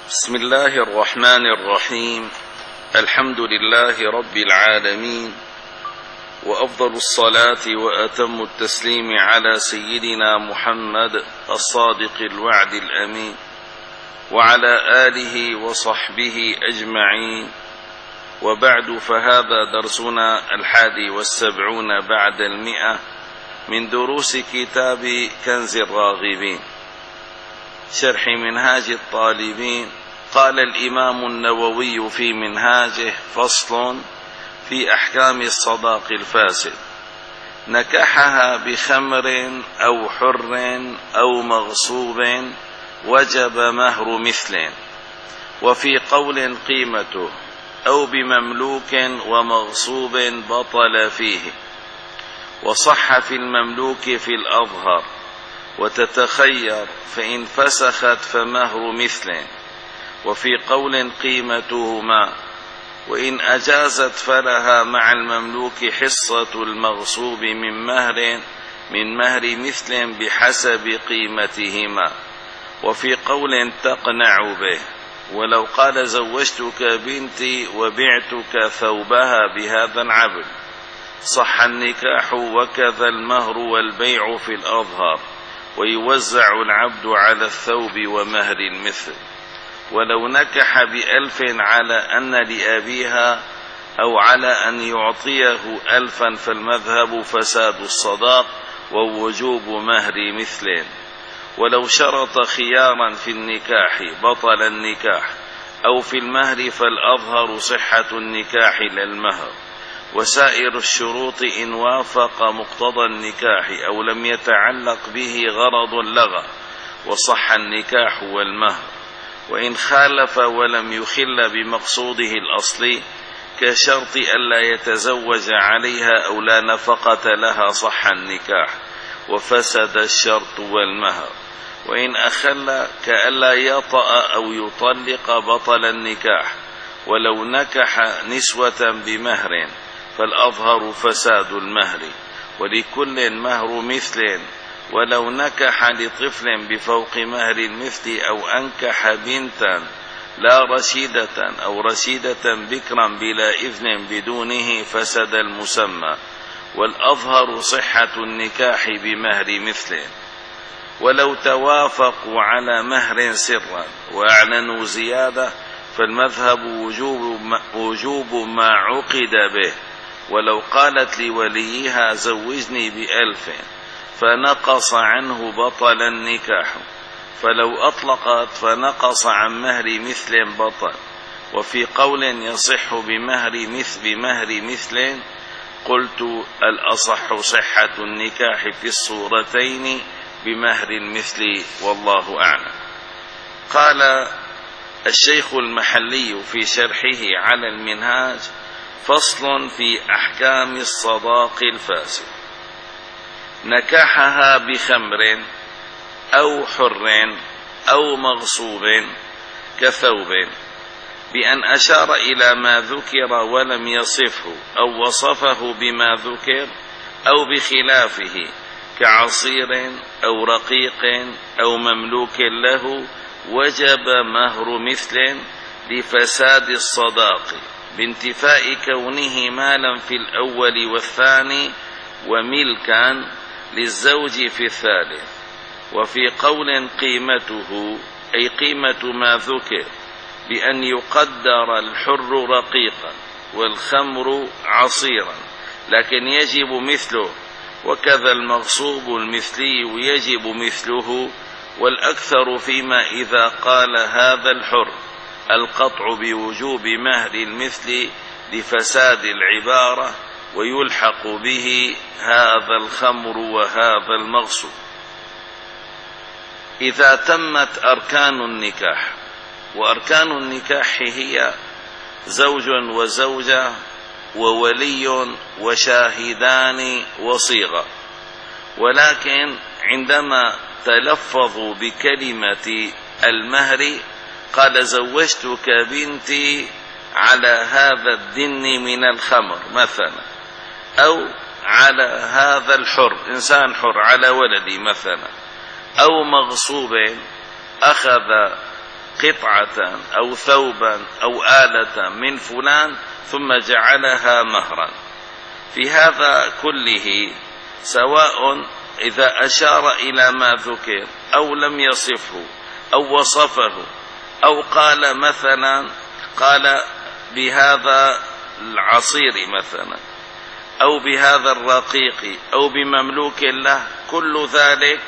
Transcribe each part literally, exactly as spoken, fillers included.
بسم الله الرحمن الرحيم. الحمد لله رب العالمين، وأفضل الصلاة وأتم التسليم على سيدنا محمد الصادق الوعد الأمين، وعلى آله وصحبه أجمعين، وبعد، فهذا درسنا الحادي والسبعون بعد المئة من دروس كتاب كنز الراغبين شرح منهاج الطالبين. قال الإمام النووي في منهاجه: فصل في أحكام الصداق الفاسد. نكحها بخمر أو حر أو مغصوب وجب مهر مثل، وفي قول قيمته، أو بمملوك ومغصوب بطل فيه، وصح في المملوك في الأظهر، وتتخير فإن فسخت فمهر مثل، وفي قول قيمتهما، وإن أجازت فلها مع المملوك حصة المغصوب من مهر من مهر مثل بحسب قيمتهما، وفي قول تقنع به، ولو قال زوجتك بنتي وبعتك ثوبها بهذا العبد صح النكاح وكذا المهر والبيع في الأظهر، ويوزع العبد على الثوب ومهر المثل. ولو نكح بألف على أن لأبيها أو على أن يعطيه ألفا فالمذهب فساد الصداق ووجوب مهر مثل. ولو شرط خيارا في النكاح بطل النكاح، أو في المهر فالأظهر صحة النكاح لا المهر، وسائر الشروط إن وافق مقتضى النكاح أو لم يتعلق به غرض لغى وصح النكاح والمهر. وإن خالف ولم يخل بمقصوده الأصلي كشرط ألا يتزوج عليها أو لا نفقة لها صح النكاح وفسد الشرط والمهر. وإن أخل كألا يطأ أو يطلق بطل النكاح. ولو نكح نسوة بمهر فالأظهر فساد المهر، ولكل مهر مثل. ولو نكح لطفل بفوق مهر المثل، أو أنكح بنتا لا رشيدة أو رشيدة بكرا بلا إذن بدونه فسد المسمى، والأظهر صحة النكاح بمهر مثل. ولو توافقوا على مهر سرا وأعلنوا زيادة فالمذهب وجوب وجوب ما عقد به. ولو قالت لوليها زوجني بألف فنقص عنه بطل النكاح، فلو أطلقت فنقص عن مهر مثل بطل. وفي قول يصح بمهر مثل بمهر مثل قلت الأصح صحة النكاح في الصورتين بمهر المثل، والله أعلم. قال الشيخ المحلي في شرحه على المنهاج: فصل في أحكام الصداق الفاسد. نكحها بخمر أو حر أو مغصوب كثوب، بأن أشار إلى ما ذكر ولم يصفه، أو وصفه بما ذكر أو بخلافه، كعصير أو رقيق أو مملوك له، وجب مهر مثل لفساد الصداق بانتفاء كونه مالا في الأول والثاني وملكا للزوج في الثالث. وفي قول قيمته، أي قيمة ما ذكر، بأن يقدر الحر رقيقا والخمر عصيرا لكن يجب مثله، وكذا المغصوب المثلي يجب مثله. والأكثر فيما إذا قال هذا الحر القطع بوجوب مهر المثل لفساد العبارة، ويلحق به هذا الخمر وهذا المغصوب. إذا تمت أركان النكاح، وأركان النكاح هي زوج وزوجة وولي وشاهدان وصيغة، ولكن عندما تلفظوا بكلمة المهر قال زوجتك بنتي على هذا الدن من الخمر مثلا، أو على هذا الحر، إنسان حر على ولدي مثلا، أو مغصوب أخذ قطعة أو ثوبا أو آلة من فلان ثم جعلها مهرا. في هذا كله سواء إذا أشار إلى ما ذكر أو لم يصفه أو وصفه أو قال مثلا قال بهذا العصير مثلا أو بهذا الرقيق أو بمملوك له، كل ذلك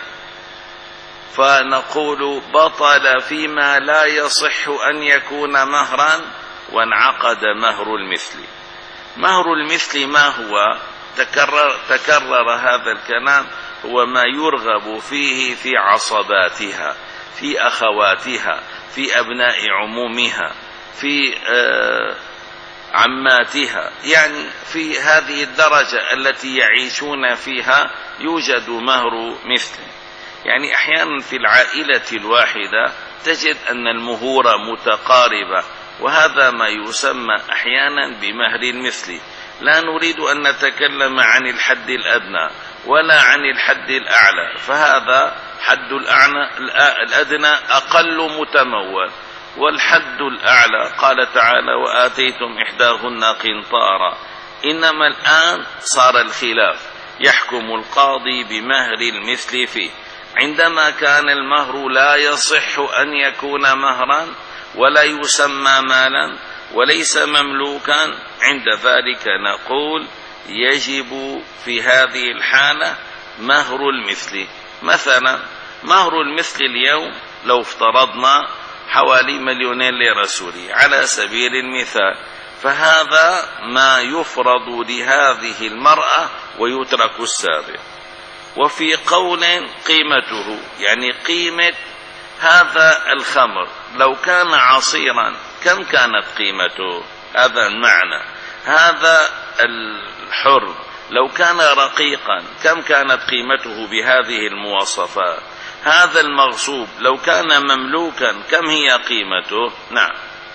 فنقول بطل فيما لا يصح أن يكون مهرا وانعقد مهر المثل. مهر المثل ما هو؟ تكرر, تكرر هذا الكلام، هو ما يرغب فيه في عصباتها، في أخواتها، في أبناء عمومها، في آه عماتها، يعني في هذه الدرجة التي يعيشون فيها يوجد مهر مثل. يعني أحيانا في العائلة الواحدة تجد أن المهور متقاربة، وهذا ما يسمى أحيانا بمهر المثل. لا نريد أن نتكلم عن الحد الأدنى ولا عن الحد الأعلى، فهذا حد الأدنى أقل متمول، والحد الأعلى قال تعالى وآتيتم إحداهن قنطارا. إنما الآن صار الخلاف، يحكم القاضي بمهر المثل فيه. عندما كان المهر لا يصح أن يكون مهرا ولا يسمى مالا وليس مملوكا، عند ذلك نقول يجب في هذه الحالة مهر المثل. مثلا مهر المثل اليوم لو افترضنا حوالي مليونين ليرة سورية على سبيل المثال، فهذا ما يفرض لهذه المرأة ويترك السابق. وفي قول قيمته، يعني قيمة هذا الخمر لو كان عصيرا كم كانت قيمته، هذا المعنى. هذا الحر لو كان رقيقا كم كانت قيمته بهذه المواصفات. هذا المغصوب لو كان مملوكا كم هي قيمته. نعم،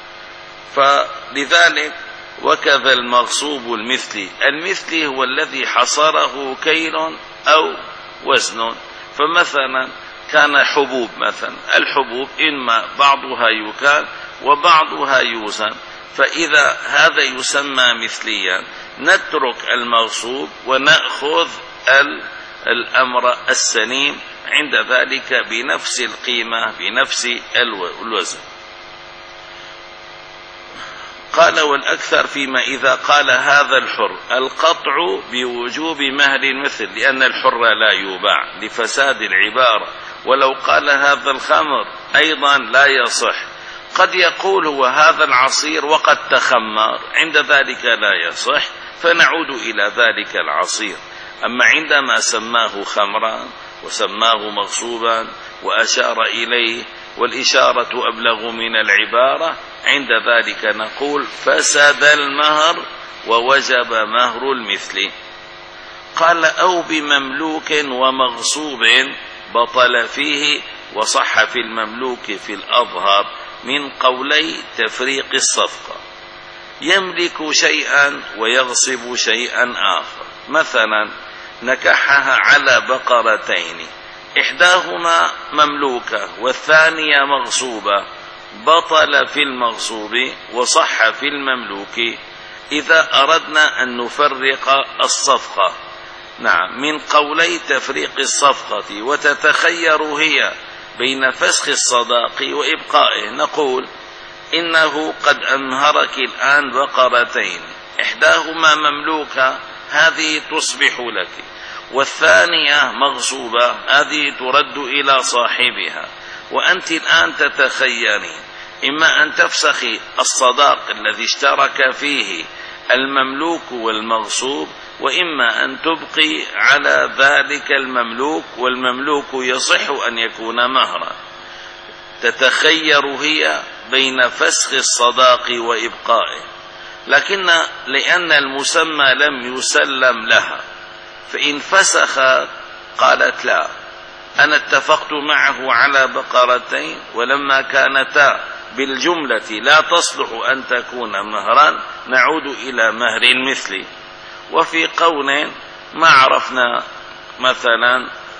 فلذلك وكذا المغصوب المثلي. المثلي هو الذي حصره كيل أو وزن. فمثلا كان حبوب، مثلا الحبوب إما بعضها يكال وبعضها يوزن، فإذا هذا يسمى مثليا نترك المغصوب ونأخذ الأمر السليم عند ذلك بنفس القيمة بنفس الوزن. قال والأكثر فيما إذا قال هذا الحر القطع بوجوب مهر المثل، لأن الحر لا يباع لفساد العبارة. ولو قال هذا الخمر أيضا لا يصح. قد يقول هو هذا العصير وقد تخمر، عند ذلك لا يصح، فنعود إلى ذلك العصير. أما عندما سماه خمرا وسماه مغصوبا وأشار إليه والإشارة أبلغ من العبارة، عند ذلك نقول فسد المهر ووجب مهر المثل. قال أو بمملوك ومغصوب بطل فيه، وصح في المملوك في الأظهر من قولي تفريق الصفقة. يملك شيئا ويغصب شيئا آخر. مثلا نكحها على بقرتين، إحداهما مملوكة والثانية مغصوبة، بطل في المغصوب وصح في المملوك إذا أردنا أن نفرق الصفقة. نعم، من قولي تفريق الصفقة وتتخير هي بين فسخ الصداق وإبقائه. نقول إنه قد أمهرك الآن بقرتين، إحداهما مملوكة هذه تصبح لك، والثانية مغصوبة هذه ترد إلى صاحبها، وأنت الآن تتخيرين إما أن تفسخي الصداق الذي اشترك فيه المملوك والمغصوب، وإما أن تبقي على ذلك المملوك، والمملوك يصح أن يكون مهرا. تتخير هي بين فسخ الصداق وإبقائه، لكن لأن المسمى لم يسلم لها، فإن فسخ قالت لا، أنا اتفقت معه على بقرتين ولما كانتا بالجملة لا تصلح أن تكون مهرا، نعود إلى مهر المثل. وفي قول ما عرفنا مثلا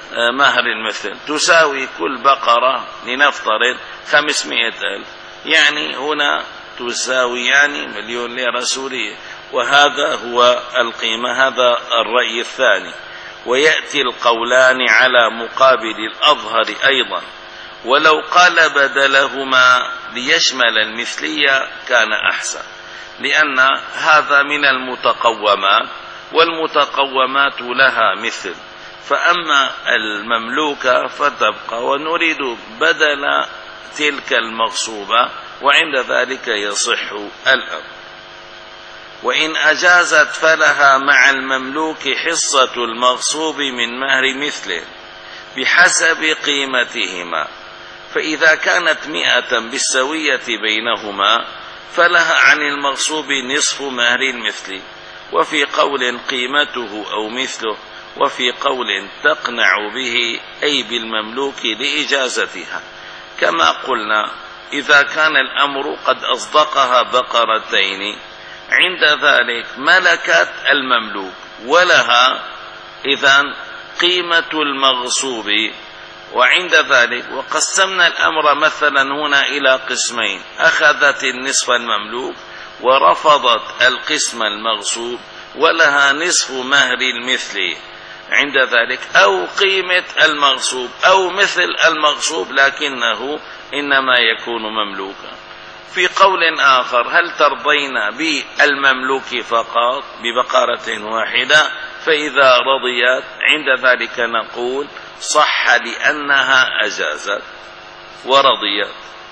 مهر المثل تساوي كل بقرة لنفترض خمسمائة ألف، يعني هنا تساوي يعني مليون ليرة سورية، وهذا هو القيمة. هذا الرأي الثاني. ويأتي القولان على مقابل الأظهر أيضا، ولو قال بدلهما ليشمل المثلية كان أحسن، لأن هذا من المتقومات، والمتقومات لها مثل، فأما المملوكة فتبقى، ونريد بدل تلك المغصوبة، وعند ذلك يصح الأمر. وإن أجازت فلها مع المملوك حصة المغصوب من مهر مثله بحسب قيمتهما، فإذا كانت مئة بالسوية بينهما فلها عن المغصوب نصف مهر المثل، وفي قول قيمته أو مثله، وفي قول تقنع به أي بالمملوك لإجازتها. كما قلنا إذا كان الأمر قد أصدقها بقرتين، عند ذلك ملكت المملوك ولها إذن قيمة المغصوب، وعند ذلك وقسمنا الأمر مثلا هنا إلى قسمين، أخذت النصف المملوك ورفضت القسم المغصوب، ولها نصف مهر المثل عند ذلك، أو قيمة المغصوب أو مثل المغصوب لكنه إنما يكون مملوكا. في قول آخر هل ترضين بالمملوك فقط ببقرة واحدة؟ فإذا رضيت عند ذلك نقول صح لأنها أجازت ورضيت.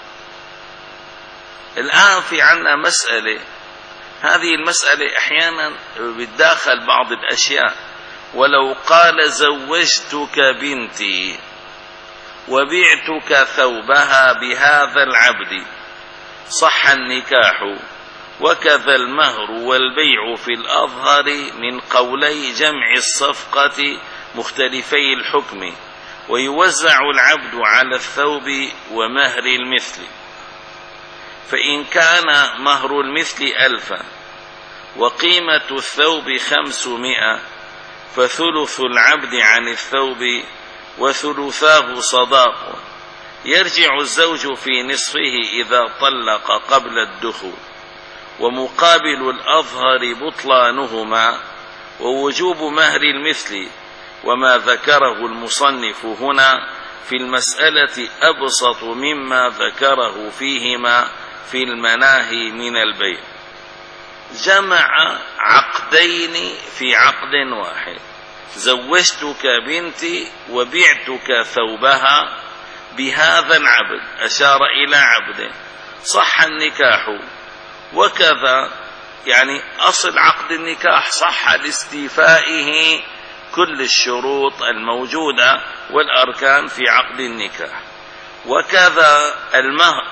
الآن في عنا مسألة، هذه المسألة أحيانا بتداخل بعض الأشياء. ولو قال زوجتك بنتي وبعتك ثوبها بهذا العبد صح النكاح، وكذا المهر والبيع في الأظهر من قولي جمع الصفقة مختلفي الحكم، ويوزع العبد على الثوب ومهر المثل. فإن كان مهر المثل ألفا وقيمة الثوب خمسمائة فثلث العبد عن الثوب وثلثاه صداق، يرجع الزوج في نصفه إذا طلق قبل الدخول، ومقابل الأظهر بطلانهما ووجوب مهر المثل. وما ذكره المصنف هنا في المسألة أبسط مما ذكره فيهما في المناهي من البيع، جمع عقدين في عقد واحد، زوجتك بنتي وبعتك ثوبها بهذا العبد، أشار إلى عبد، صح النكاح. وكذا يعني أصل عقد النكاح صح لاستيفائه كل الشروط الموجودة والأركان في عقد النكاح. وكذا المهر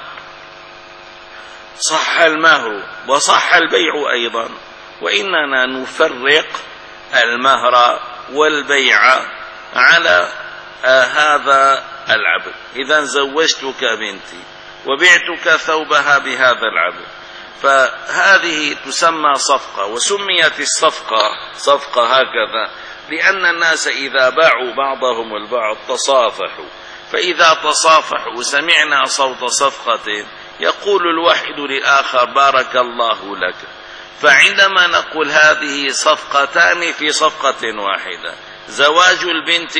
صح المهر وصح البيع أيضا، وإننا نفرق المهر والبيع على آه هذا العبد. إذا زوجتك بنتي وبعتك ثوبها بهذا العبد، فهذه تسمى صفقة، وسميت الصفقة صفقة هكذا لأن الناس إذا باعوا بعضهم البعض تصافحوا، فإذا تصافحوا سمعنا صوت صفقة يقول الواحد للآخر بارك الله لك. فعندما نقول هذه صفقتان في صفقة واحدة، زواج البنت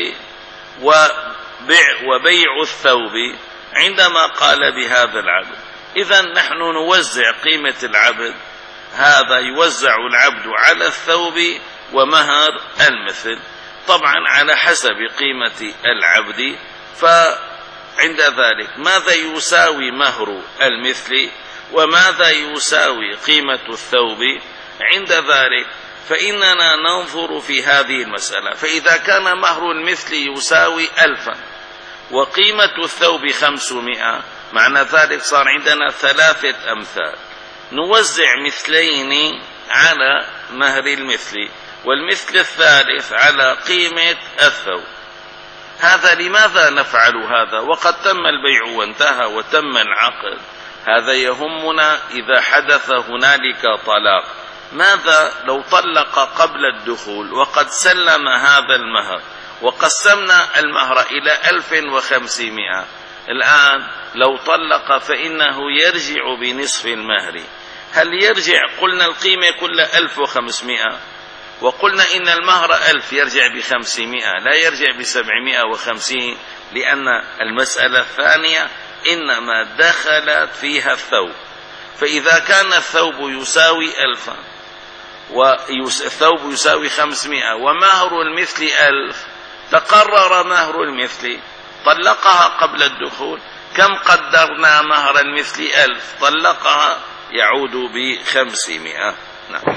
وبيع الثوب، عندما قال بهذا العبد، إذا نحن نوزع قيمة العبد، هذا يوزع العبد على الثوب ومهر المثل طبعا على حسب قيمة العبد. فعند ذلك ماذا يساوي مهر المثل وماذا يساوي قيمة الثوب؟ عند ذلك فإننا ننظر في هذه المسألة، فإذا كان مهر المثل يساوي ألفا وقيمة الثوب خمسمائة، معنى ذلك صار عندنا ثلاثة أمثال، نوزع مثلين على مهر المثل والمثل الثالث على قيمة الثوب. هذا لماذا نفعل هذا وقد تم البيع وانتهى وتم العقد؟ هذا يهمنا إذا حدث هنالك طلاق. ماذا لو طلق قبل الدخول وقد سلم هذا المهر وقسمنا المهر إلى ألف وخمسمائة. الآن لو طلق فإنه يرجع بنصف المهر. هل يرجع؟ قلنا القيمة كلها ألف وخمسمائة، وقلنا إن المهر ألف، يرجع بخمسمائة، لا يرجع بسبعمائة وخمسين، لأن المسألة الثانية إنما دخلت فيها الثوب. فإذا كان الثوب يساوي ألفا والثوب يساوي خمسمائة ومهر المثل ألف، تقرر مهر المثل، طلقها قبل الدخول، كم قدرنا مهر المثل؟ ألف، طلقها يعود بخمسمائة. نعم.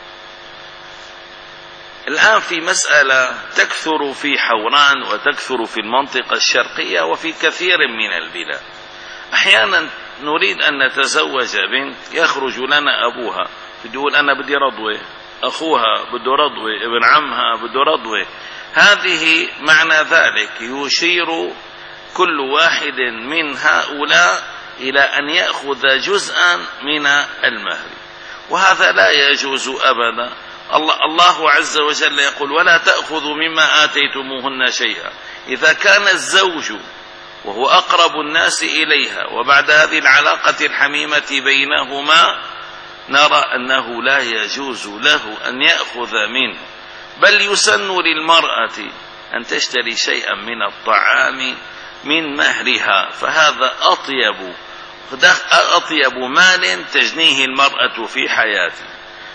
الآن في مسألة تكثر في حوران وتكثر في المنطقة الشرقية وفي كثير من البلاد. أحيانا نريد أن نتزوج بنت، يخرج لنا أبوها يقول أنا بدي رضوة، أخوها بده رضوة، ابن عمها بده رضوة. هذه معنى ذلك يشير كل واحد من هؤلاء إلى أن يأخذ جزءا من المهر، وهذا لا يجوز أبدا. الله, الله عز وجل يقول ولا تأخذوا مما آتيتموهن شيئا. إذا كان الزوج وهو أقرب الناس إليها وبعد هذه العلاقة الحميمة بينهما، نرى أنه لا يجوز له أن يأخذ منه، بل يسن للمرأة أن تشتري شيئا من الطعام من مهرها، فهذا أطيب أطيب مال تجنيه المرأة في حياته،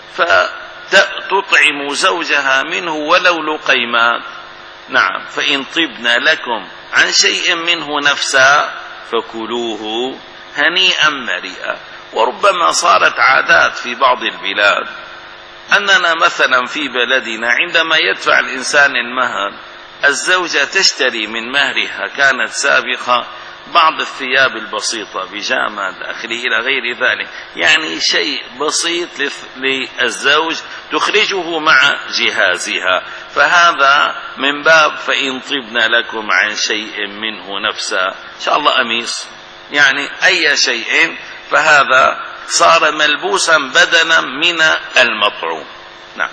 فتطعم زوجها منه ولو لقيمات. نعم. فإن طبن لكم عن شيء منه نفسا فكلوه هنيئا مريئا. وربما صارت عادات في بعض البلاد أننا مثلا في بلدنا عندما يدفع الإنسان المهر، الزوجة تشتري من مهرها كانت سابقة بعض الثياب البسيطة، بيجامة آخره إلى غير ذلك، يعني شيء بسيط للزوج تخرجه مع جهازها، فهذا من باب فإن طبن لكم عن شيء منه نفسا، إن شاء الله قميص، يعني أي شيء، فهذا صار ملبوسا بدلا من المطعوم. نعم.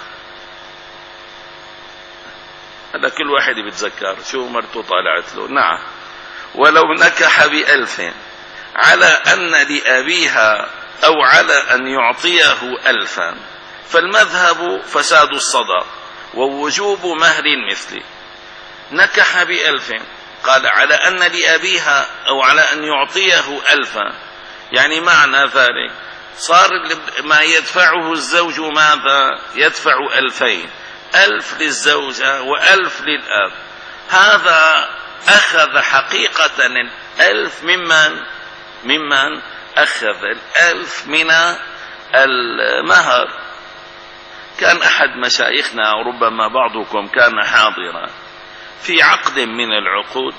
هذا كل واحد بيتذكر شو مرته طالعت له. نعم. ولو نكح بألف على أن لأبيها أو على أن يعطيه ألفا، فالمذهب فساد الصداق ووجوب مهر المثل. نكح بألف، قال على أن لأبيها أو على أن يعطيه ألفا، يعني معنى ذلك صار ما يدفعه الزوج ماذا؟ يدفع ألفين، ألف للزوجة وألف للأب. هذا أخذ حقيقة الألف ممن ممن أخذ الألف من المهر. كان أحد مشايخنا وربما بعضكم كان حاضرا في عقد من العقود،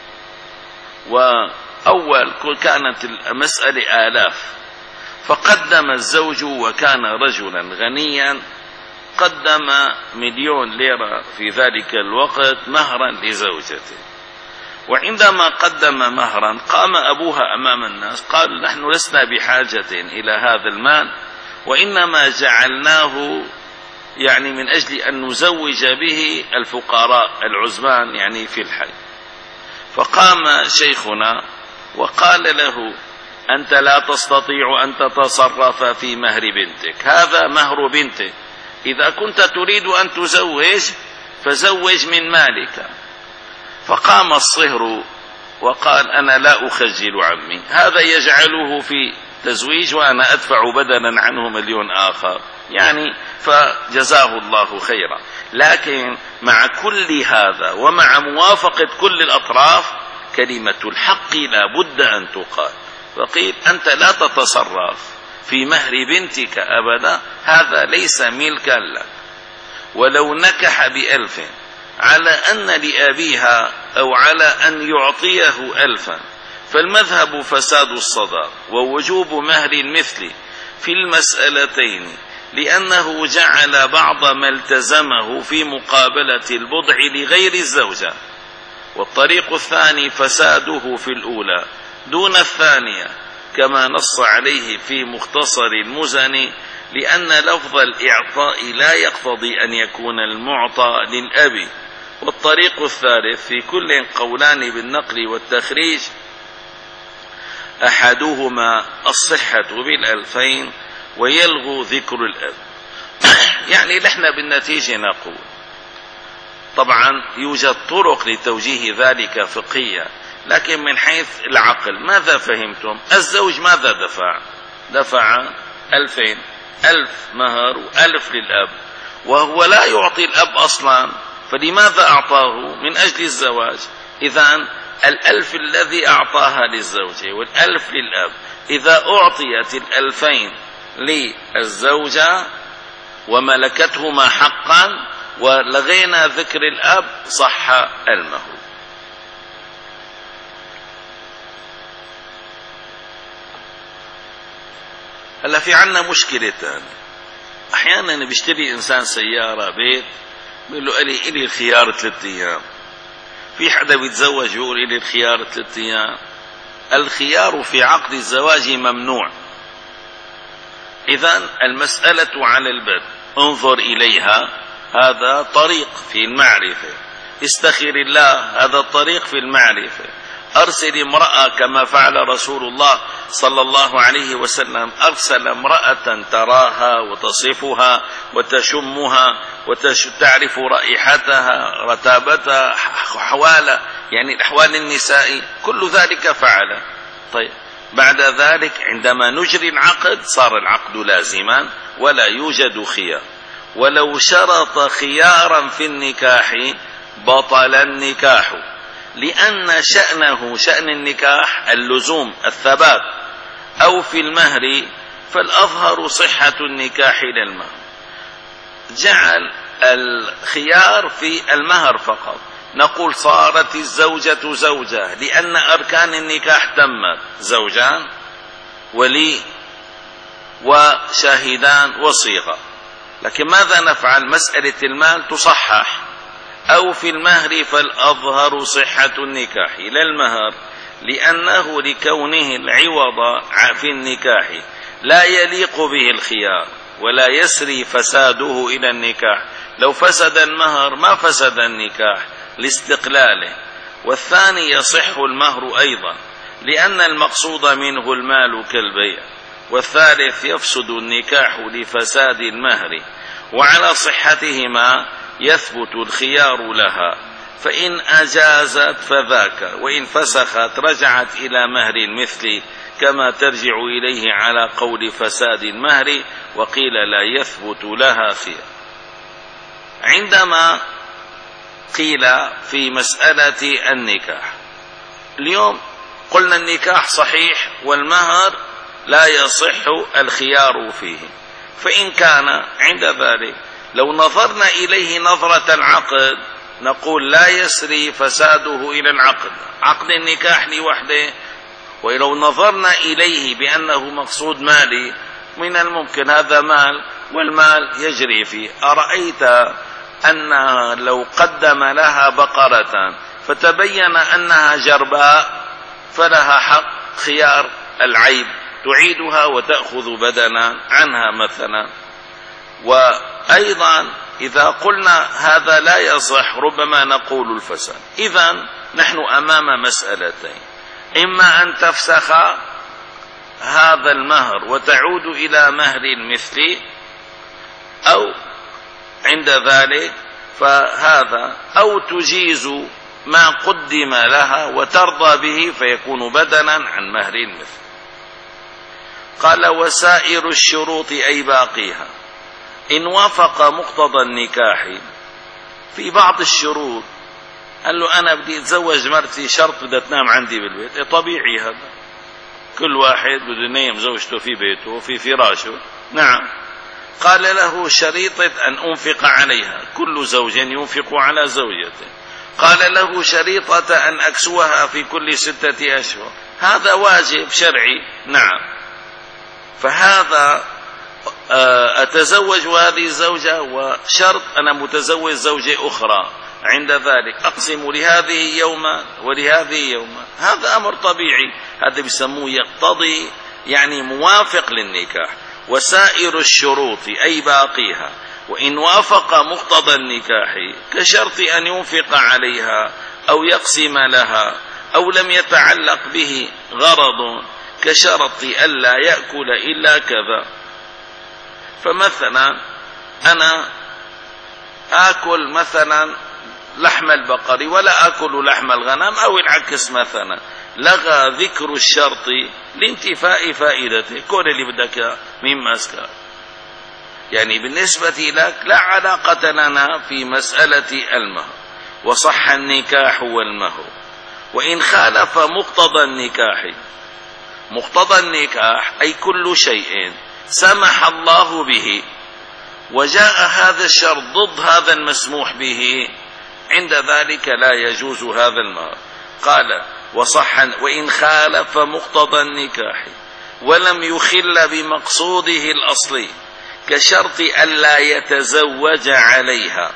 وأول كانت المسألة آلاف، فقدم الزوج وكان رجلا غنيا، قدم مليون ليرة في ذلك الوقت مهرا لزوجته. وعندما قدم مهرا قام أبوها أمام الناس قال نحن لسنا بحاجة إلى هذا المال، وإنما جعلناه يعني من أجل أن نزوج به الفقراء العزمان يعني في الحي. فقام شيخنا وقال له أنت لا تستطيع أن تتصرف في مهر بنتك، هذا مهر بنتك، إذا كنت تريد أن تزوج فزوج من مالك. فقام الصهر وقال أنا لا أخجل عمي، هذا يجعله في تزويج وأنا أدفع بدلا عنه مليون آخر، يعني فجزاه الله خيرا. لكن مع كل هذا ومع موافقة كل الأطراف كلمة الحق لا بد أن تقال، فقيل أنت لا تتصرف في مهر بنتك أبدا، هذا ليس ملكا لك. ولو نكح بألف على أن لأبيها أو على أن يعطيه ألفا، فالمذهب فساد الصداق ووجوب مهر المثل في المسألتين، لأنه جعل بعض ما التزمه في مقابلة البضع لغير الزوجة، والطريق الثاني فساده في الأولى دون الثانية، كما نص عليه في مختصر المزني، لأن لفظ الإعطاء لا يقتضي أن يكون المعطى للأب، والطريق الثالث في كل قولان بالنقل والتخريج، أحدهما الصحة بالألفين ويلغو ذكر الأب. يعني نحن بالنتيجة نقول طبعا يوجد طرق لتوجيه ذلك فقهية، لكن من حيث العقل ماذا فهمتم؟ الزوج ماذا دفع؟ دفع ألفين، ألف مهر وألف للأب، وهو لا يعطي الأب أصلا، فلماذا أعطاه؟ من أجل الزواج. إذن الألف الذي أعطاها للزوجة والألف للأب، إذا أعطيت الألفين للزوجة وملكتهما حقا ولغينا ذكر الأب صح المهر. هلا في عنا مشكلة ثانية، أحيانا بيشتري إنسان سيارة بيت بيقول له إلي إلي الخيار ثلاثة أيام. في حدا بيتزوج يقول إلي الخيار ثلاثة أيام. الخيار في عقد الزواج ممنوع. إذن المسألة على البدء، انظر إليها، هذا طريق في المعرفة. استخر الله، هذا الطريق في المعرفة. أرسل امرأة كما فعل رسول الله صلى الله عليه وسلم، أرسل امرأة تراها وتصفها وتشمها وتعرف رائحتها رتابتها حوالة، يعني الأحوال النساء، كل ذلك فعل. طيب بعد ذلك عندما نجري العقد صار العقد لازما ولا يوجد خيار. ولو شرط خيارا في النكاح بطل النكاح، لأن شأنه شأن النكاح اللزوم الثبات، أو في المهر فالأظهر صحة النكاح للمهر. جعل الخيار في المهر فقط، نقول صارت الزوجة زوجة لأن أركان النكاح تمت، زوجان ولي وشاهدان وصيغة. لكن ماذا نفعل؟ مسألة المال تصحح، أو في المهر فالأظهر صحة النكاح لا المهر، لأنه لكونه العوض في النكاح لا يليق به الخيار ولا يسري فساده إلى النكاح. لو فسد المهر ما فسد النكاح لاستقلاله. والثاني يصح المهر أيضا لأن المقصود منه المال كالبيع. والثالث يفسد النكاح لفساد المهر، وعلى صحتهما يثبت الخيار لها، فإن أجازت فذاك، وإن فسخت رجعت إلى مهر المثل، كما ترجع إليه على قول فساد المهر، وقيل لا يثبت لها خيار. عندما قيل في مسألة النكاح اليوم قلنا النكاح صحيح والمهر لا يصح الخيار فيه، فإن كان عند ذلك لو نظرنا إليه نظرة العقد نقول لا يسري فساده إلى العقد، عقد النكاح لوحده. ولو نظرنا إليه بأنه مقصود مالي، من الممكن هذا مال والمال يجري فيه. أرأيت أنها لو قدم لها بقرة فتبين أنها جرباء فلها حق خيار العيب، تعيدها وتأخذ بدنا عنها مثلا. وأيضا إذا قلنا هذا لا يصح ربما نقول الفساد. إذن نحن أمام مسألتين، إما أن تفسخ هذا المهر وتعود إلى مهر المثل، أو عند ذلك فهذا، أو تجيز ما قدم لها وترضى به فيكون بدنا عن مهر المثل. قال وسائر الشروط أي باقيها إن وافق مقتضى النكاح. في بعض الشروط قال له أنا بدي أتزوج مرتي شرط بدها تنام عندي بالبيت، طبيعي هذا، كل واحد بده ينام زوجته في بيته وفي فراشه. نعم. قال له شريطة أن أنفق عليها، كل زوج ينفق على زوجته. قال له شريطة أن أكسوها في كل ستة أشهر، هذا واجب شرعي. نعم. فهذا أتزوج هذه الزوجة وشرط أنا متزوج زوجة أخرى، عند ذلك أقسم لهذه يوما ولهذه يوما، هذا أمر طبيعي، هذا بيسموه يقتضي يعني موافق للنكاح. وسائر الشروط أي باقيها وإن وافق مقتضى النكاح كشرط أن ينفق عليها أو يقسم لها، أو لم يتعلق به غرض كشرط ألا يأكل إلا كذا. فمثلا أنا آكل مثلا لحم البقر ولا آكل لحم الغنم، أو العكس مثلا، لغى ذكر الشرط لانتفاء فائدته. كل اللي بدك من مسكر، يعني بالنسبة لك لا علاقة لنا في مسألة المهر، وصح النكاح والمهر. وإن خالف مقتضى النكاح، مقتضى النكاح أي كل شيء سمح الله به وجاء هذا الشرط ضد هذا المسموح به، عند ذلك لا يجوز هذا المهر. قال وصح وإن خالف مقتضى النكاح ولم يخل بمقصوده الأصلي كشرط ألا يتزوج عليها.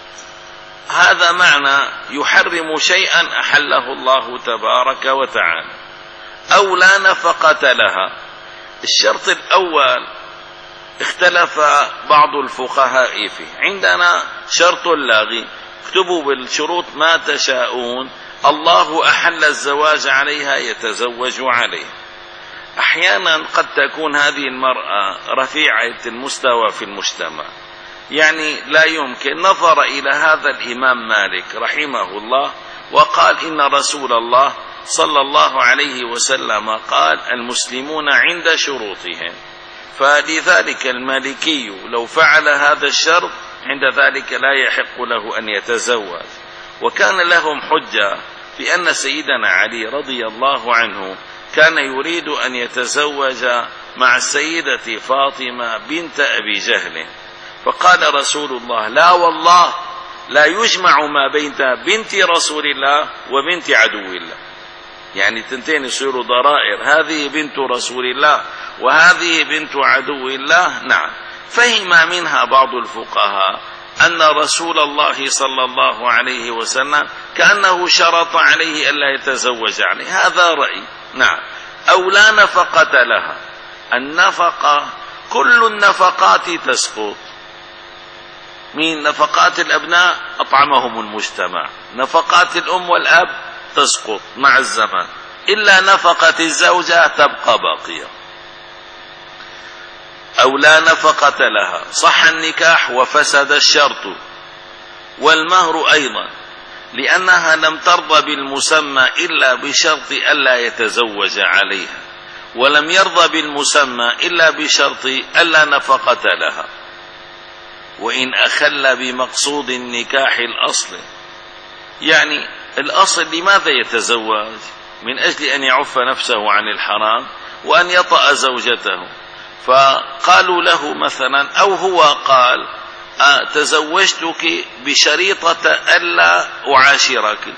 هذا معنى يحرم شيئا أحله الله تبارك وتعالى، أو لا نفقة لها. الشرط الأول اختلف بعض الفقهاء فيه. عندنا شرط لاغي، اكتبوا بالشروط ما تشاءون، الله أحل الزواج عليها يتزوج عليه. أحيانا قد تكون هذه المرأة رفيعة المستوى في المجتمع، يعني لا يمكن. نظر إلى هذا الإمام مالك رحمه الله وقال إن رسول الله صلى الله عليه وسلم قال المسلمون عند شروطهم، فلذلك المالكي لو فعل هذا الشرط عند ذلك لا يحق له أن يتزوج. وكان لهم حجة في أن سيدنا علي رضي الله عنه كان يريد أن يتزوج مع السيدة فاطمة بنت أبي جهل، فقال رسول الله لا والله لا يجمع ما بين بنت رسول الله وبنت عدو الله، يعني تنتين يصيروا ضرائر، هذه بنت رسول الله وهذه بنت عدو الله. نعم. فهم منها بعض الفقهاء أن رسول الله صلى الله عليه وسلم كأنه شرط عليه ألا يتزوج عليه، هذا رأي. نعم. أو لا نفقة لها. النفقة كل النفقات تسقط. من نفقات الأبناء أطعمهم المجتمع، نفقات الأم والأب تسقط مع الزمن، إلا نفقة الزوجة تبقى باقية. أو لا نفقة لها. صح النكاح وفسد الشرط، والمهر أيضا، لأنها لم ترضى بالمسمى إلا بشرط ألا يتزوج عليها، ولم يرضى بالمسمى إلا بشرط ألا نفقة لها. وإن أخل بمقصود النكاح الأصل، يعني الأصل لماذا يتزوج؟ من أجل أن يعف نفسه عن الحرام وأن يطأ زوجته، فقالوا له مثلا، أو هو قال آه تزوجتك بشريطة ألا أعاشرك،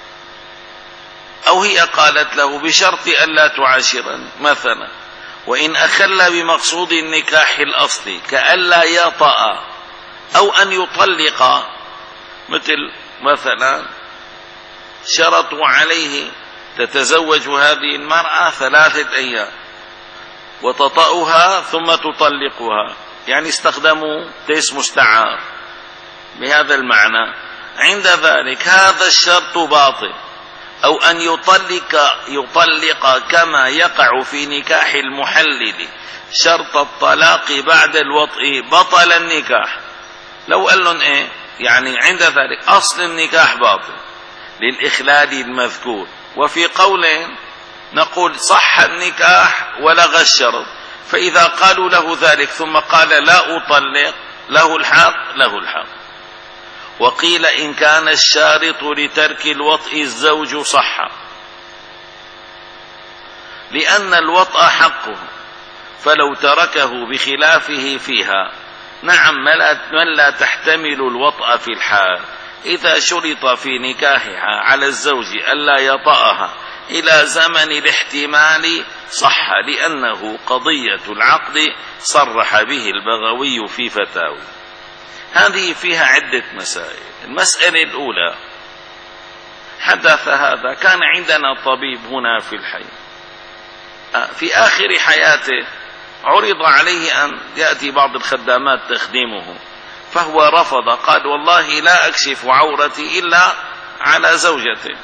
أو هي قالت له بشرط ألا تعاشرني مثلا. وإن أخل بمقصود النكاح الأصلي كألا يطأ أو أن يطلق، مثل مثلا شرطوا عليه تتزوج هذه المرأة ثلاثة أيام وتطأها ثم تطلقها، يعني استخدموا تيس مستعار بهذا المعنى. عند ذلك هذا الشرط باطل. أو أن يطلق يطلق كما يقع في نكاح المحلل شرط الطلاق بعد الوطء بطل النكاح. لو قال لهم إيه، يعني عند ذلك أصل النكاح باطل للإخلال المذكور. وفي قولين نقول صح النكاح ولغى الشرط، فإذا قالوا له ذلك ثم قال لا أطلق له الحق له الحق. وقيل إن كان الشارط لترك الوطء الزوج صح، لأن الوطء حقه، فلو تركه بخلافه فيها. نعم، من لا تحتمل الوطء في الحال إذا شرط في نكاحها على الزوج ألا يطأها إلى زمن الاحتمال صح، لأنه قضية العقد صرح به البغوي في فتاوي. هذه فيها عدة مسائل. المسألة الأولى، حدث هذا، كان عندنا طبيب هنا في الحي، في آخر حياته عرض عليه أن يأتي بعض الخدامات تخدمه، فهو رفض، قال والله لا أكشف عورتي إلا على زوجتي.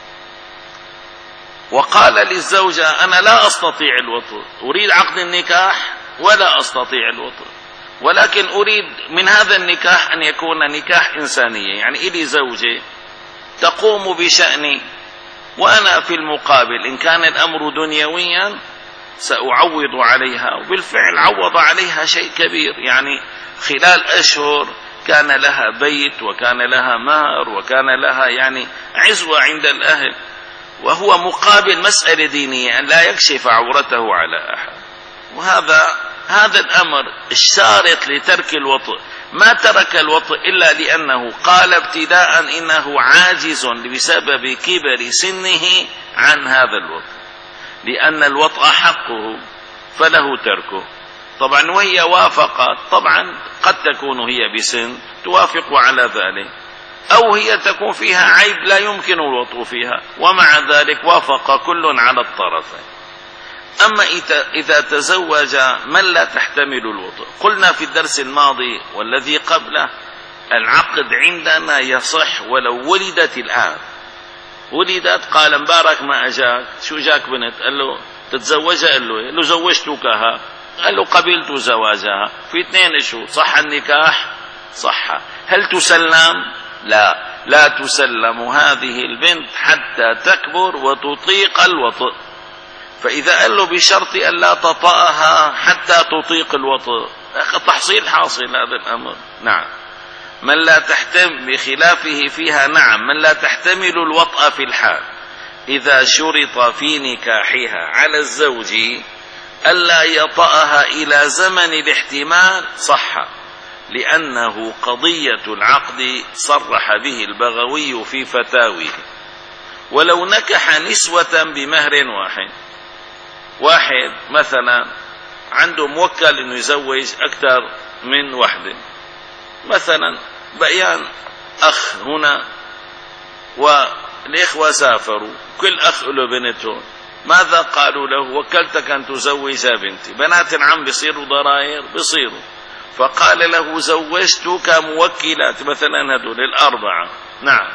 وقال للزوجة أنا لا أستطيع الوطء، أريد عقد النكاح ولا أستطيع الوطء، ولكن أريد من هذا النكاح أن يكون نكاح إنسانية، يعني إلي زوجة تقوم بشأني، وأنا في المقابل إن كان الأمر دنيويا سأعوض عليها. وبالفعل عوض عليها شيء كبير، يعني خلال أشهر كان لها بيت وكان لها مهر وكان لها يعني عزوة عند الأهل، وهو مقابل مسألة دينية أن لا يكشف عورته على أحد. وهذا هذا الأمر الشارط لترك الوطء، ما ترك الوطء إلا لأنه قال ابتداء إنه عاجز بسبب كبر سنه عن هذا الوطء، لأن الوطء حقه فله تركه. طبعا وهي وافقت، طبعا قد تكون هي بسن توافق على ذلك، أو هي تكون فيها عيب لا يمكن الوطء فيها، ومع ذلك وافق كل على الطرفين. أما إذا تزوج من لا تحتمل الوطء، قلنا في الدرس الماضي والذي قبله العقد عندنا يصح ولو ولدت الآن. ولدت قال مبارك ما أجاك، شو جاك بنت؟ قال له تتزوجها، قال له لو زوجتكها، قال له قبلت زواجها في اثنين شهور، صح النكاح؟ صح. هل تسلم؟ لا، لا تسلم هذه البنت حتى تكبر وتطيق الوطء. فإذا قال له بشرط أن لا تطأها حتى تطيق الوطء، تحصيل حاصل هذا الأمر. نعم. من لا تحتمل بخلافه فيها، نعم، من لا تحتمل الوطأ في الحال إذا شرط في نكاحها على الزوج ألا يطأها إلى زمن الاحتمال صح، لأنه قضية العقد صرح به البغوي في فتاويه. ولو نكح نسوة بمهر واحد، واحد مثلا عنده موكل انه يزوج اكثر من وحده، مثلا بيان اخ هنا والاخوة سافروا، كل اخ له بنته، ماذا قالوا له؟ وكلتك ان تزوج بنتي. بنات العم بيصيروا ضرائر؟ بيصيروا. فقال له زوجتك موكلات مثلا هدول الاربعة، نعم،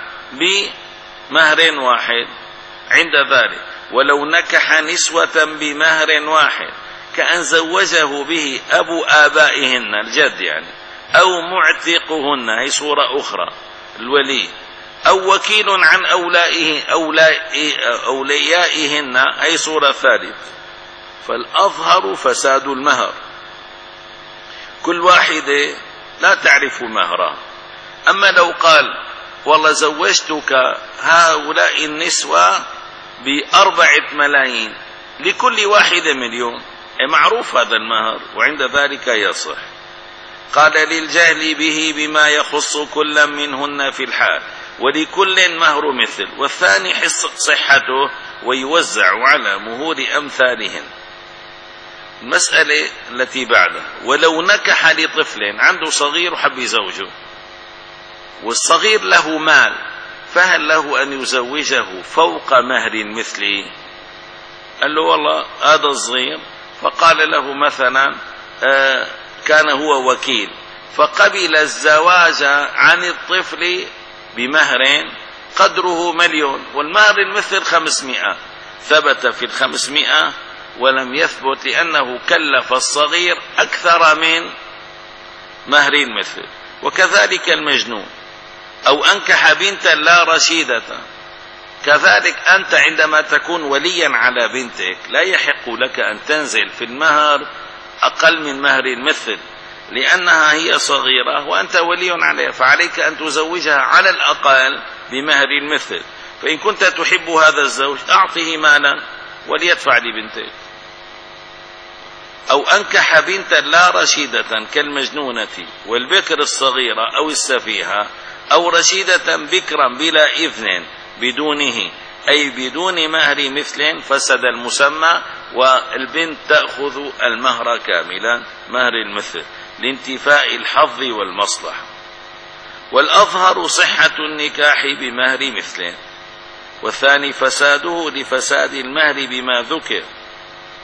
بمهر واحد. عند ذلك ولو نكح نسوة بمهر واحد كأن زوجه به أبو آبائهن الجد يعني، أو معتقهن، هي صورة أخرى الولي، أو وكيل عن أولائه أوليائهن، هي صورة ثالث. فالأظهر فساد المهر، كل واحدة لا تعرف مهرها. أما لو قال والله زوجتك هؤلاء النسوة بأربعة ملايين، لكل واحدة مليون، معروف هذا المهر، وعند ذلك يصح. قال للجهل به بما يخص كل منهن في الحال، ولكل مهر مثل، والثاني حص صحته ويوزع على مهور أمثالهن. المسألة التي بعدها، ولو نكح لطفل عنده صغير وحب يزوجه، والصغير له مال، فهل له أن يزوجه فوق مهر مثله؟ قال له والله هذا الصغير، فقال له مثلا آه كان هو وكيل، فقبل الزواج عن الطفل بمهر قدره مليون، والمهر المثل خمسمائة، ثبت في الخمسمائة ولم يثبت لأنه كلف الصغير أكثر من مهر المثل. وكذلك المجنون، أو أنكح بنتا لا رشيدة، كذلك أنت عندما تكون وليا على بنتك لا يحق لك أن تنزل في المهر أقل من مهر المثل، لأنها هي صغيرة وأنت ولي عليها، فعليك أن تزوجها على الأقل بمهر المثل. فإن كنت تحب هذا الزوج أعطه مالا وليدفع لبنتك. أو أنكح بنتا لا رشيدة كالمجنونة والبكر الصغيرة أو السفيهة، أو رشيدة بكرا بلا إذن بدونه، أي بدون مهر مثل، فسد المسمى، والبنت تأخذ المهر كاملا مهر المثل لانتفاء الحظ والمصلحة. والأظهر صحة النكاح بمهر مثل، والثاني فساده لفساد المهر بما ذكر.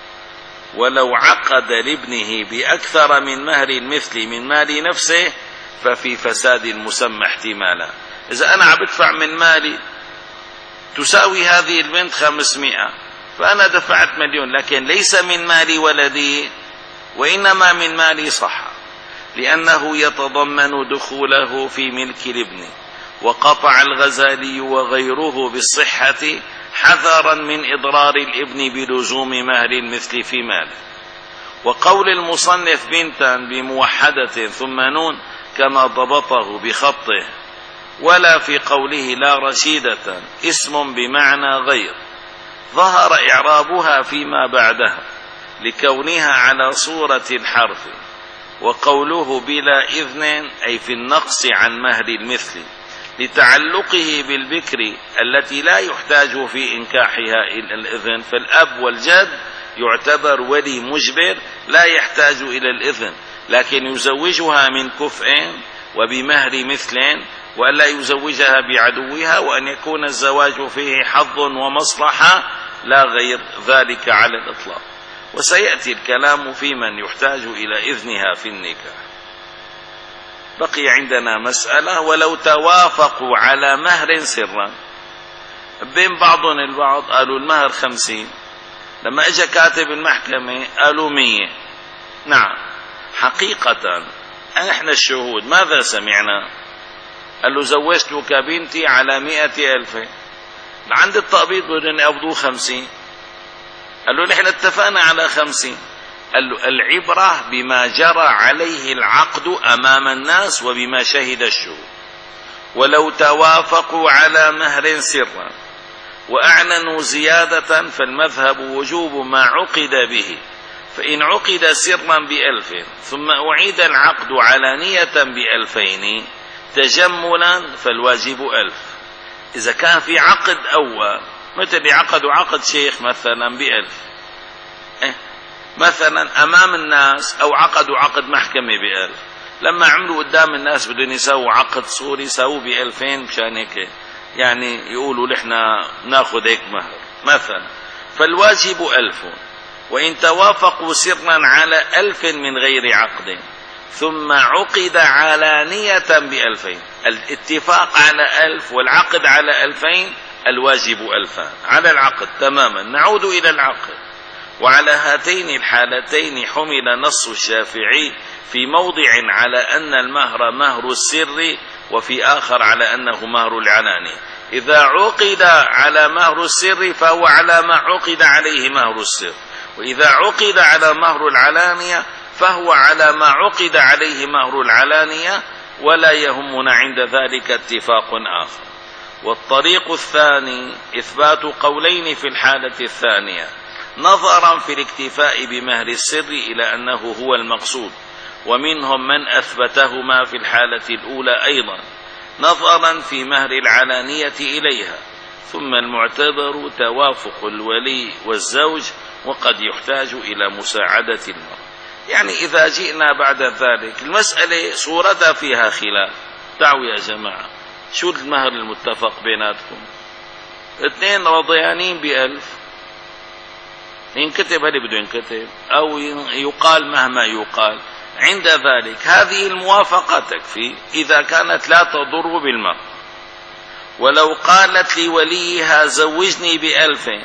ولو عقد لابنه بأكثر من مهر المثل من مال نفسه ففي فساد المسمى احتمالا. إذا أنا عم بدفع من مالي تساوي هذه البنت خمسمائة، فأنا دفعت مليون، لكن ليس من مال ولدي وإنما من مالي، صح، لأنه يتضمن دخوله في ملك الابن. وقطع الغزالي وغيره بالصحة حذرا من إضرار الابن بلزوم مهر المثل في ماله. وقول المصنف بنتا بموحدة ثم نون كما ضبطه بخطه، ولا في قوله لا رشيدة اسم بمعنى غير، ظهر إعرابها فيما بعدها لكونها على صورة الحرف. وقوله بلا إذن أي في النقص عن مهر المثل لتعلقه بالبكر التي لا يحتاج في إنكاحها إلى الإذن، فالأب والجد يعتبر ولي مجبر لا يحتاج إلى الإذن، لكن يزوجها من كفء وبمهر مثل، وألا يزوجها بعدوها، وأن يكون الزواج فيه حظ ومصلحة لا غير ذلك على الإطلاق. وسيأتي الكلام في من يحتاج إلى إذنها في النكاح. بقي عندنا مسألة، ولو توافقوا على مهر سرا، بين بعضهم البعض قالوا المهر خمسين، لما اجى كاتب المحكمة قالوا مية. نعم، حقيقة نحن الشهود ماذا سمعنا؟ قال له زوجتك بنتي على مئة ألف، عند التقبيض بدهم يقبضوا خمسين، قال له نحن اتفقنا على خمسين. قال له العبرة بما جرى عليه العقد أمام الناس وبما شهد الشهود. ولو توافقوا على مهر سرا وأعلنوا زيادة فالمذهب وجوب ما عقد به، فإن عقد سرا بألف ثم أعيد العقد علانية بألفين تجملا فالواجب ألف. إذا كان في عقد أول مثل عقدوا عقد شيخ مثلا بألف إيه؟ مثلا أمام الناس، أو عقدوا عقد محكمة بألف، لما عملوا قدام الناس بدهم يسووا عقد صوري سووا بألفين مشان هيك يعني يقولوا نحنا ناخذ هيك مهر مثلا، فالواجب ألف. وإن توافقوا سرا على ألف من غير عقد ثم عقد علانية بألفين، الاتفاق على ألف والعقد على ألفين، الواجب ألفان على العقد تماما. نعود إلى العقد. وعلى هاتين الحالتين حمل نص الشافعي في موضع على أن المهر مهر السر، وفي آخر على أنه مهر العلانية. إذا عقد على مهر السر فهو على ما عقد عليه مهر السر، وإذا عقد على مهر العلانية فهو على ما عقد عليه مهر العلانية، ولا يهمنا عند ذلك اتفاق آخر. والطريق الثاني إثبات قولين في الحالة الثانية، نظرا في الاكتفاء بمهر السر إلى أنه هو المقصود، ومنهم من أثبتهما في الحالة الأولى أيضا نظرا في مهر العلانية إليها. ثم المعتبر توافق الولي والزوج، وقد يحتاج إلى مساعدة المرأة. يعني إذا جئنا بعد ذلك المسألة صورتها فيها خلاف، دعوا يا جماعة شو المهر المتفق بيناتكم؟ اثنين رضيانين بألف، ينكتب هل بده ينكتب أو يقال مهما يقال، عند ذلك هذه الموافقة تكفي إذا كانت لا تضر بالمرء. ولو قالت لوليها زوجني بألفين،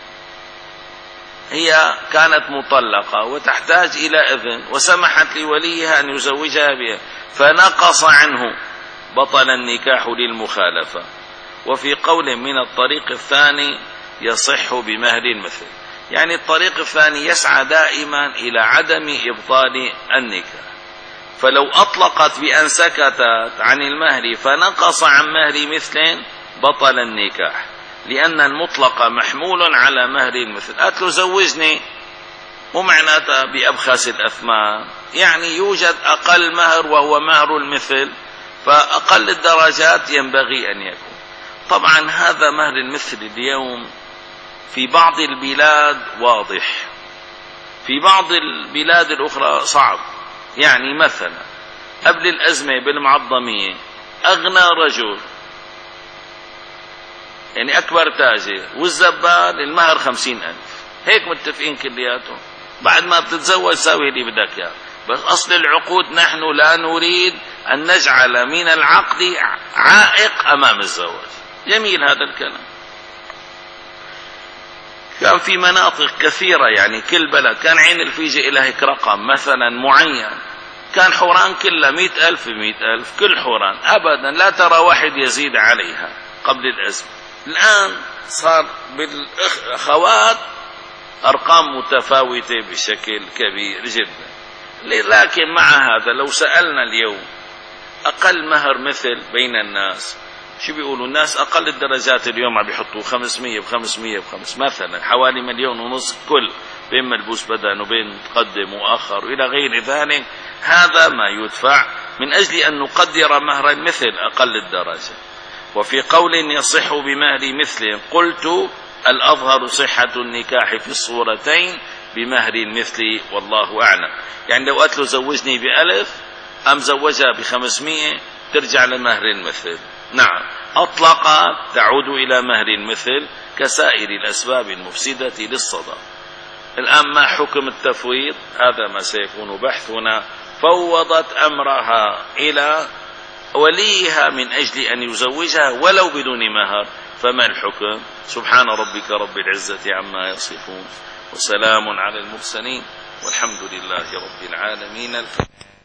هي كانت مطلقة وتحتاج إلى إذن، وسمحت لوليها أن يزوجها بها فنقص عنه، بطل النكاح للمخالفة. وفي قول من الطريق الثاني يصح بمهر المثل، يعني الطريق الثاني يسعى دائما إلى عدم إبطال النكاح. فلو أطلقت بأن سكتت عن المهر فنقص عن مهر مثل بطل النكاح، لأن المطلق محمول على مهر المثل. قالت له زوجني ومعناتها بأبخس الأثمان، يعني يوجد أقل مهر وهو مهر المثل، فأقل الدرجات ينبغي أن يكون. طبعا هذا مهر المثل اليوم في بعض البلاد واضح، في بعض البلاد الأخرى صعب. يعني مثلا قبل الأزمة بالمعظمية أغنى رجل يعني أكبر تاجر والزبال المهر خمسين ألف، هيك متفقين كلياتهم، بعد ما بتتزوج ساوي اللي بدك إياه. بس أصل العقود نحن لا نريد أن نجعل من العقد عائق أمام الزواج. جميل هذا الكلام. كان في مناطق كثيرة، يعني كل بلد كان عين الفيجة إلهك رقم مثلا معين، كان حوران كلها مئة ألف مئة ألف كل حوران، أبدا لا ترى واحد يزيد عليها قبل الأزمة. الآن صار بالأخوات أرقام متفاوتة بشكل كبير جدا. لكن مع هذا لو سألنا اليوم أقل مهر مثل بين الناس، شو بيقولوا الناس؟ أقل الدرجات اليوم عم بيحطوا خمسمية بخمسمية بخمس، مثلا حوالي مليون ونصف كل، بين ملبوس بدن وبين مقدم وآخر وإلى غير ذلك. هذا ما يدفع من أجل أن نقدر مهر المثل أقل الدرجة. وفي قول يصح بمهر مثل قلت الأظهر صحة النكاح في الصورتين بمهر المثل والله أعلم. يعني لو قلت له زوجني بألف أم زوجها بخمسمية ترجع لمهر المثل. نعم، أطلقت تعود إلى مهر المثل كسائر الأسباب المفسدة للصداق. الآن ما حكم التفويض؟ هذا ما سيكون بحثنا. فوضت أمرها إلى وليها من أجل أن يزوجها ولو بدون مهر، فما الحكم؟ سبحان ربك رب العزة عما يصفون، وسلام على المرسلين، والحمد لله رب العالمين.